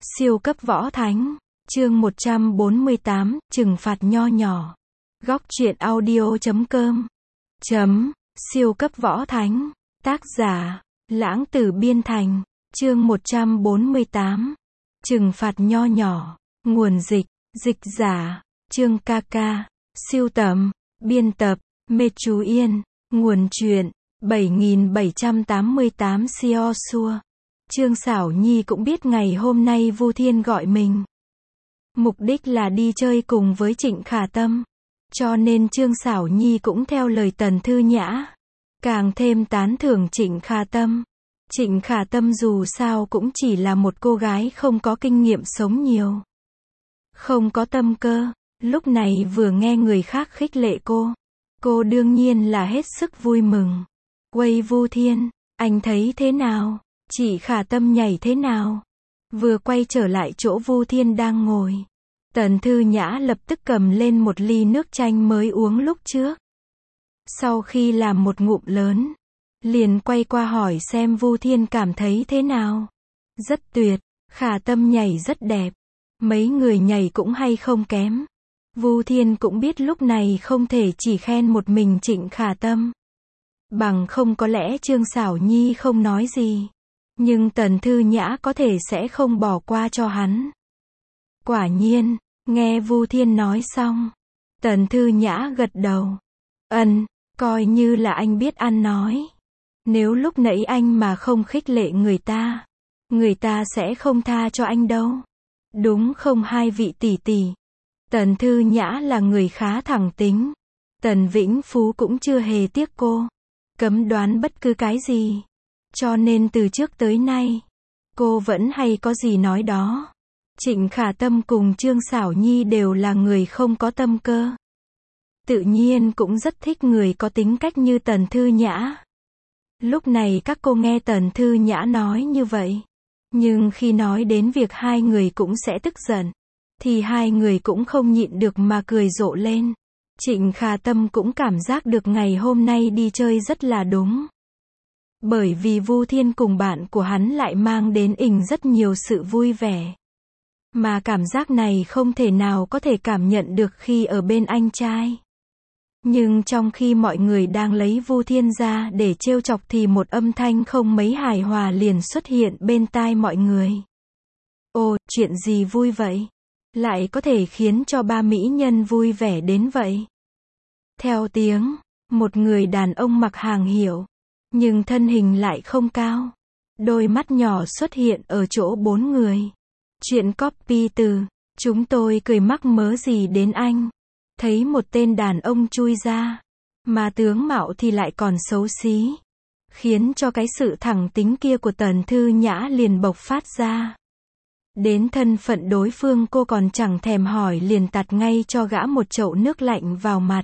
Siêu cấp võ thánh, chương 148, trừng phạt nho nhỏ. Góc truyện audio.com. Siêu cấp võ thánh, tác giả, Lãng Tử Biên Thành, chương 148. Trừng phạt nho nhỏ, nguồn dịch, dịch giả, Trương ca ca, siêu tầm, biên tập, Mê Chú Yên, nguồn truyện, 7788 Xio Xua. Trương Xảo Nhi cũng biết ngày hôm nay Vu Thiên gọi mình. Mục đích là đi chơi cùng với Trịnh Khả Tâm. Cho nên Trương Xảo Nhi cũng theo lời Tần Thư Nhã. Càng thêm tán thưởng Trịnh Khả Tâm. Trịnh Khả Tâm dù sao cũng chỉ là một cô gái không có kinh nghiệm sống nhiều. Không có tâm cơ. Lúc này vừa nghe người khác khích lệ cô đương nhiên là hết sức vui mừng. Quầy Vu Thiên, anh thấy thế nào? Chị Khả Tâm nhảy thế nào? Vừa quay trở lại chỗ Vu Thiên đang ngồi. Tần Thư Nhã lập tức cầm lên một ly nước chanh mới uống lúc trước. Sau khi làm một ngụm lớn, liền quay qua hỏi xem Vu Thiên cảm thấy thế nào. Rất tuyệt, Khả Tâm nhảy rất đẹp. Mấy người nhảy cũng hay không kém. Vu Thiên cũng biết lúc này không thể chỉ khen một mình Trịnh Khả Tâm. Bằng không có lẽ Trương Xảo Nhi không nói gì. Nhưng Tần Thư Nhã có thể sẽ không bỏ qua cho hắn. Quả nhiên, nghe Vu Thiên nói xong, Tần Thư Nhã gật đầu. Coi như là anh biết ăn nói. Nếu lúc nãy anh mà không khích lệ người ta sẽ không tha cho anh đâu. Đúng không hai vị tỷ tỷ? Tần Thư Nhã là người khá thẳng tính. Tần Vĩnh Phú cũng chưa hề tiếc cô cấm đoán bất cứ cái gì. Cho nên từ trước tới nay, cô vẫn hay có gì nói đó. Trịnh Khả Tâm cùng Trương Xảo Nhi đều là người không có tâm cơ. Tự nhiên cũng rất thích người có tính cách như Tần Thư Nhã. Lúc này các cô nghe Tần Thư Nhã nói như vậy. Nhưng khi nói đến việc hai người cũng sẽ tức giận, thì hai người cũng không nhịn được mà cười rộ lên. Trịnh Khả Tâm cũng cảm giác được ngày hôm nay đi chơi rất là đúng. Bởi vì Vu Thiên cùng bạn của hắn lại mang đến rất nhiều sự vui vẻ. Mà cảm giác này không thể nào có thể cảm nhận được khi ở bên anh trai. Nhưng trong khi mọi người đang lấy Vu Thiên ra để trêu chọc thì một âm thanh không mấy hài hòa liền xuất hiện bên tai mọi người. Ồ, chuyện gì vui vậy? Lại có thể khiến cho ba mỹ nhân vui vẻ đến vậy? Theo tiếng, một người đàn ông mặc hàng hiệu, nhưng thân hình lại không cao. Đôi mắt nhỏ xuất hiện ở chỗ bốn người. Chuyện copy từ, chúng tôi cười mắc mớ gì đến anh. Thấy một tên đàn ông chui ra, mà tướng mạo thì lại còn xấu xí. Khiến cho cái sự thẳng tính kia của Tần Thư Nhã liền bộc phát ra. Đến thân phận đối phương cô còn chẳng thèm hỏi liền tạt ngay cho gã một chậu nước lạnh vào mặt.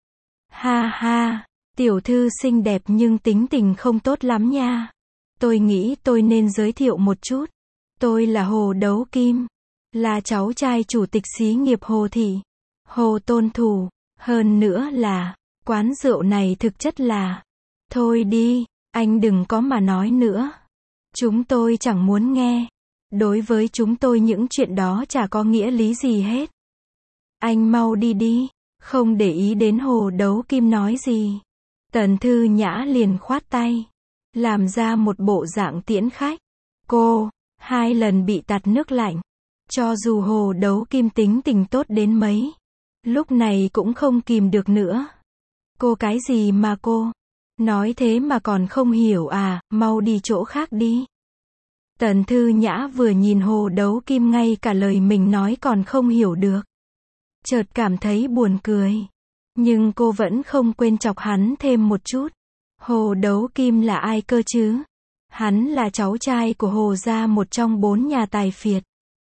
Ha ha, tiểu thư xinh đẹp nhưng tính tình không tốt lắm nha. Tôi nghĩ tôi nên giới thiệu một chút. Tôi là Hồ Đấu Kim, là cháu trai chủ tịch xí nghiệp Hồ Thị, Hồ Tôn Thủ. Hơn nữa là, quán rượu này thực chất là... Thôi đi, anh đừng có mà nói nữa. Chúng tôi chẳng muốn nghe. Đối với chúng tôi những chuyện đó chả có nghĩa lý gì hết. Anh mau đi đi, không để ý đến Hồ Đấu Kim nói gì. Tần Thư Nhã liền khoát tay, làm ra một bộ dạng tiễn khách. Cô, 2 lần bị tạt nước lạnh. Cho dù Hồ Đấu Kim tính tình tốt đến mấy, lúc này cũng không kìm được nữa. Cô cái gì mà cô? Nói thế mà còn không hiểu à, mau đi chỗ khác đi. Tần Thư Nhã vừa nhìn Hồ Đấu Kim ngay cả lời mình nói còn không hiểu được. Chợt cảm thấy buồn cười. Nhưng cô vẫn không quên chọc hắn thêm một chút. Hồ Đấu Kim là ai cơ chứ? Hắn là cháu trai của Hồ gia, một trong 4 nhà tài phiệt.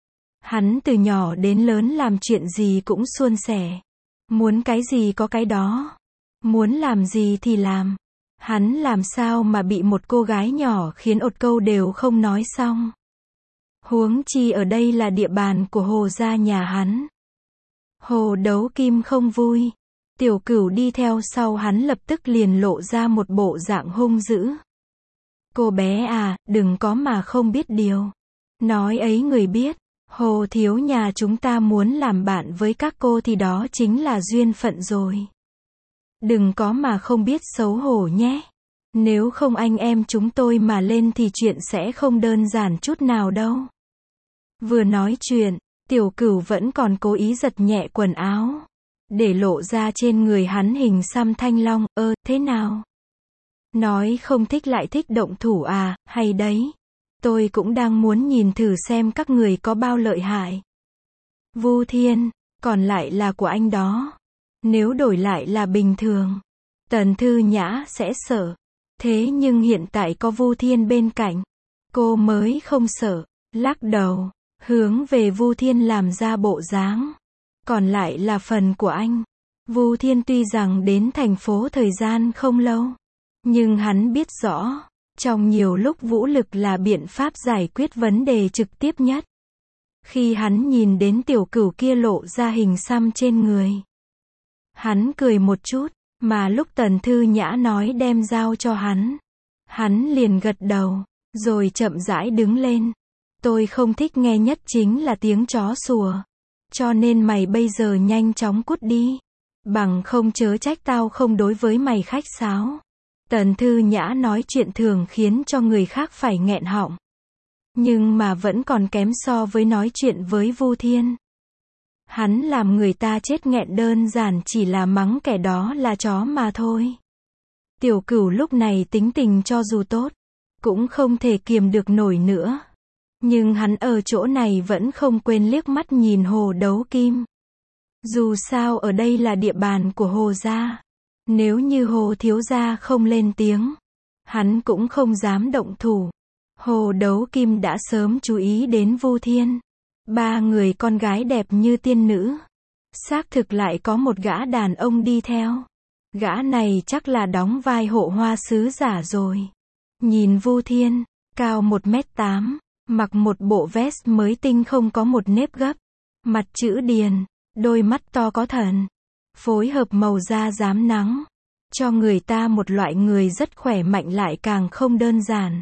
Hắn từ nhỏ đến lớn làm chuyện gì cũng suôn sẻ. Muốn cái gì có cái đó. Muốn làm gì thì làm. Hắn làm sao mà bị một cô gái nhỏ khiến một câu đều không nói xong. Huống chi ở đây là địa bàn của Hồ gia nhà hắn. Hồ Đấu Kim không vui. Tiểu Cửu đi theo sau hắn lập tức liền lộ ra một bộ dạng hung dữ. Cô bé à, đừng có mà không biết điều. Nói ấy người biết, Hồ thiếu nhà chúng ta muốn làm bạn với các cô thì đó chính là duyên phận rồi. Đừng có mà không biết xấu hổ nhé. Nếu không anh em chúng tôi mà lên thì chuyện sẽ không đơn giản chút nào đâu. Vừa nói chuyện, Tiểu Cửu vẫn còn cố ý giật nhẹ quần áo, để lộ ra trên người hắn hình xăm thanh long. Thế nào? Nói không thích lại thích động thủ à, hay đấy. Tôi cũng đang muốn nhìn thử xem các người có bao lợi hại. Vu Thiên, còn lại là của anh đó. Nếu đổi lại là bình thường, Tần Thư Nhã sẽ sợ. Thế nhưng hiện tại có Vu Thiên bên cạnh, cô mới không sợ. Lắc đầu, hướng về Vu Thiên làm ra bộ dáng. Còn lại là phần của anh. Vu Thiên tuy rằng đến thành phố thời gian không lâu, nhưng hắn biết rõ, trong nhiều lúc vũ lực là biện pháp giải quyết vấn đề trực tiếp nhất. Khi hắn nhìn đến Tiểu Cửu kia lộ ra hình xăm trên người, hắn cười một chút, mà lúc Tần Thư Nhã nói đem dao cho hắn liền gật đầu, rồi chậm rãi đứng lên. Tôi không thích nghe nhất chính là tiếng chó sủa, cho nên mày bây giờ nhanh chóng cút đi, bằng không chớ trách tao không đối với mày khách sáo. Tần Thư Nhã nói chuyện thường khiến cho người khác phải nghẹn họng, nhưng mà vẫn còn kém so với nói chuyện với Vu Thiên. Hắn làm người ta chết nghẹn đơn giản chỉ là mắng kẻ đó là chó mà thôi. Tiểu Cửu lúc này tính tình cho dù tốt, cũng không thể kiềm được nổi nữa. Nhưng hắn ở chỗ này vẫn không quên liếc mắt nhìn Hồ Đấu Kim. Dù sao ở đây là địa bàn của Hồ gia. Nếu như Hồ thiếu gia không lên tiếng, hắn cũng không dám động thủ. Hồ Đấu Kim đã sớm chú ý đến Vu Thiên. Ba người con gái đẹp như tiên nữ. Xác thực lại có một gã đàn ông đi theo. Gã này chắc là đóng vai Hộ Hoa sứ giả rồi. Nhìn Vu Thiên, cao 1m8, mặc một bộ vest mới tinh không có một nếp gấp, mặt chữ điền, đôi mắt to có thần, phối hợp màu da rám nắng, cho người ta một loại người rất khỏe mạnh lại càng không đơn giản.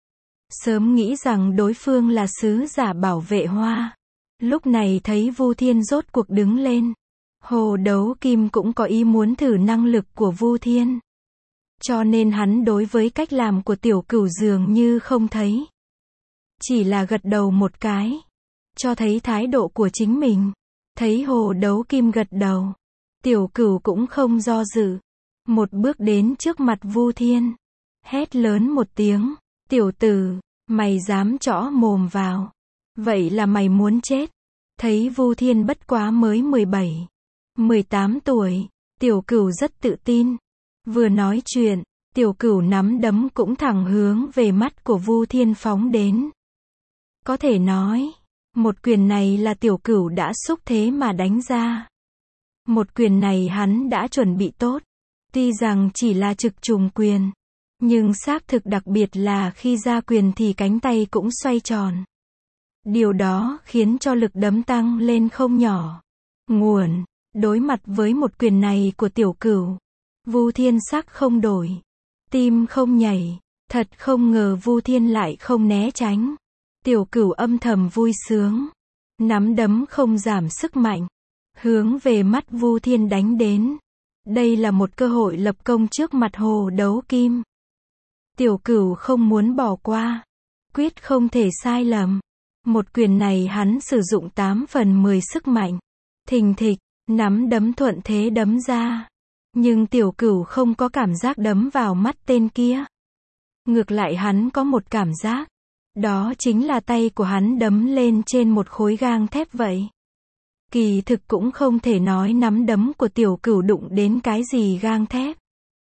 Sớm nghĩ rằng đối phương là sứ giả bảo vệ hoa. Lúc này thấy Vu Thiên rốt cuộc đứng lên, Hồ Đấu Kim cũng có ý muốn thử năng lực của Vu Thiên. Cho nên hắn đối với cách làm của Tiểu Cửu dường như không thấy. Chỉ là gật đầu một cái, cho thấy thái độ của chính mình. Thấy Hồ Đấu Kim gật đầu, Tiểu Cửu cũng không do dự. Một bước đến trước mặt Vu Thiên, hét lớn một tiếng, tiểu tử, mày dám trõ mồm vào. Vậy là mày muốn chết. Thấy Vu Thiên bất quá mới 17, 18 tuổi, Tiểu Cửu rất tự tin. Vừa nói chuyện, Tiểu Cửu nắm đấm cũng thẳng hướng về mắt của Vu Thiên phóng đến. Có thể nói, một quyền này là Tiểu Cửu đã xúc thế mà đánh ra. Một quyền này hắn đã chuẩn bị tốt. Tuy rằng chỉ là trực trùng quyền, nhưng xác thực đặc biệt là khi ra quyền thì cánh tay cũng xoay tròn. Điều đó khiến cho lực đấm tăng lên không nhỏ. Nguồn, đối mặt với một quyền này của Tiểu Cửu, Vu Thiên sắc không đổi, tim không nhảy, thật không ngờ Vu Thiên lại không né tránh. Tiểu Cửu âm thầm vui sướng, nắm đấm không giảm sức mạnh, hướng về mắt Vu Thiên đánh đến. Đây là một cơ hội lập công trước mặt Hồ Đấu Kim. Tiểu Cửu không muốn bỏ qua, quyết không thể sai lầm. Một quyền này hắn sử dụng 8/10 sức mạnh. Thình thịch, nắm đấm thuận thế đấm ra. Nhưng Tiểu Cửu không có cảm giác đấm vào mắt tên kia. Ngược lại hắn có một cảm giác. Đó chính là tay của hắn đấm lên trên một khối gang thép vậy. Kỳ thực cũng không thể nói nắm đấm của Tiểu Cửu đụng đến cái gì gang thép,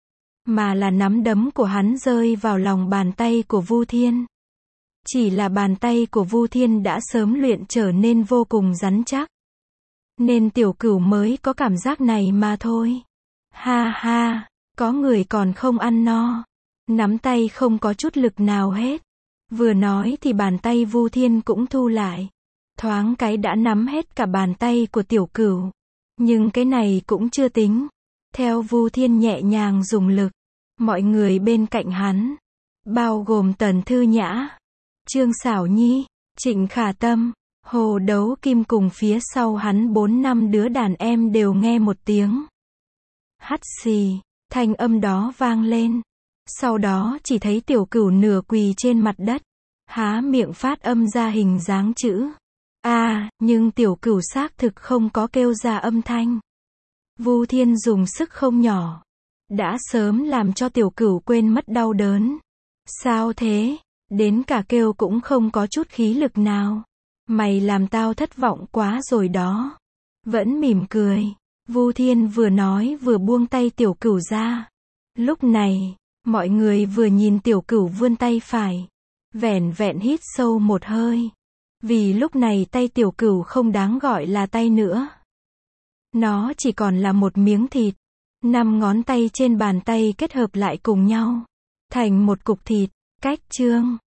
mà là nắm đấm của hắn rơi vào lòng bàn tay của Vu Thiên. Chỉ là bàn tay của Vu Thiên đã sớm luyện trở nên vô cùng rắn chắc, nên Tiểu Cửu mới có cảm giác này mà thôi. Ha ha, có người còn không ăn no. Nắm tay không có chút lực nào hết. Vừa nói thì bàn tay Vu Thiên cũng thu lại. Thoáng cái đã nắm hết cả bàn tay của Tiểu Cửu. Nhưng cái này cũng chưa tính. Theo Vu Thiên nhẹ nhàng dùng lực, mọi người bên cạnh hắn, bao gồm Tần Thư Nhã, Trương Xảo Nhi, Trịnh Khả Tâm, Hồ Đấu Kim cùng phía sau hắn 4-5 đứa đàn em đều nghe một tiếng hắt xì, thanh âm đó vang lên. Sau đó chỉ thấy Tiểu Cửu nửa quỳ trên mặt đất, há miệng phát âm ra hình dáng chữ A, nhưng Tiểu Cửu xác thực không có kêu ra âm thanh. Vu Thiên dùng sức không nhỏ, đã sớm làm cho Tiểu Cửu quên mất đau đớn. Sao thế? Đến cả kêu cũng không có chút khí lực nào. Mày làm tao thất vọng quá rồi đó. Vẫn mỉm cười. Vu Thiên vừa nói vừa buông tay Tiểu Cửu ra. Lúc này, mọi người vừa nhìn Tiểu Cửu vươn tay phải, vẻn vẹn hít sâu một hơi. Vì lúc này tay Tiểu Cửu không đáng gọi là tay nữa. Nó chỉ còn là một miếng thịt. 5 ngón tay trên bàn tay kết hợp lại cùng nhau, thành một cục thịt. Cách chương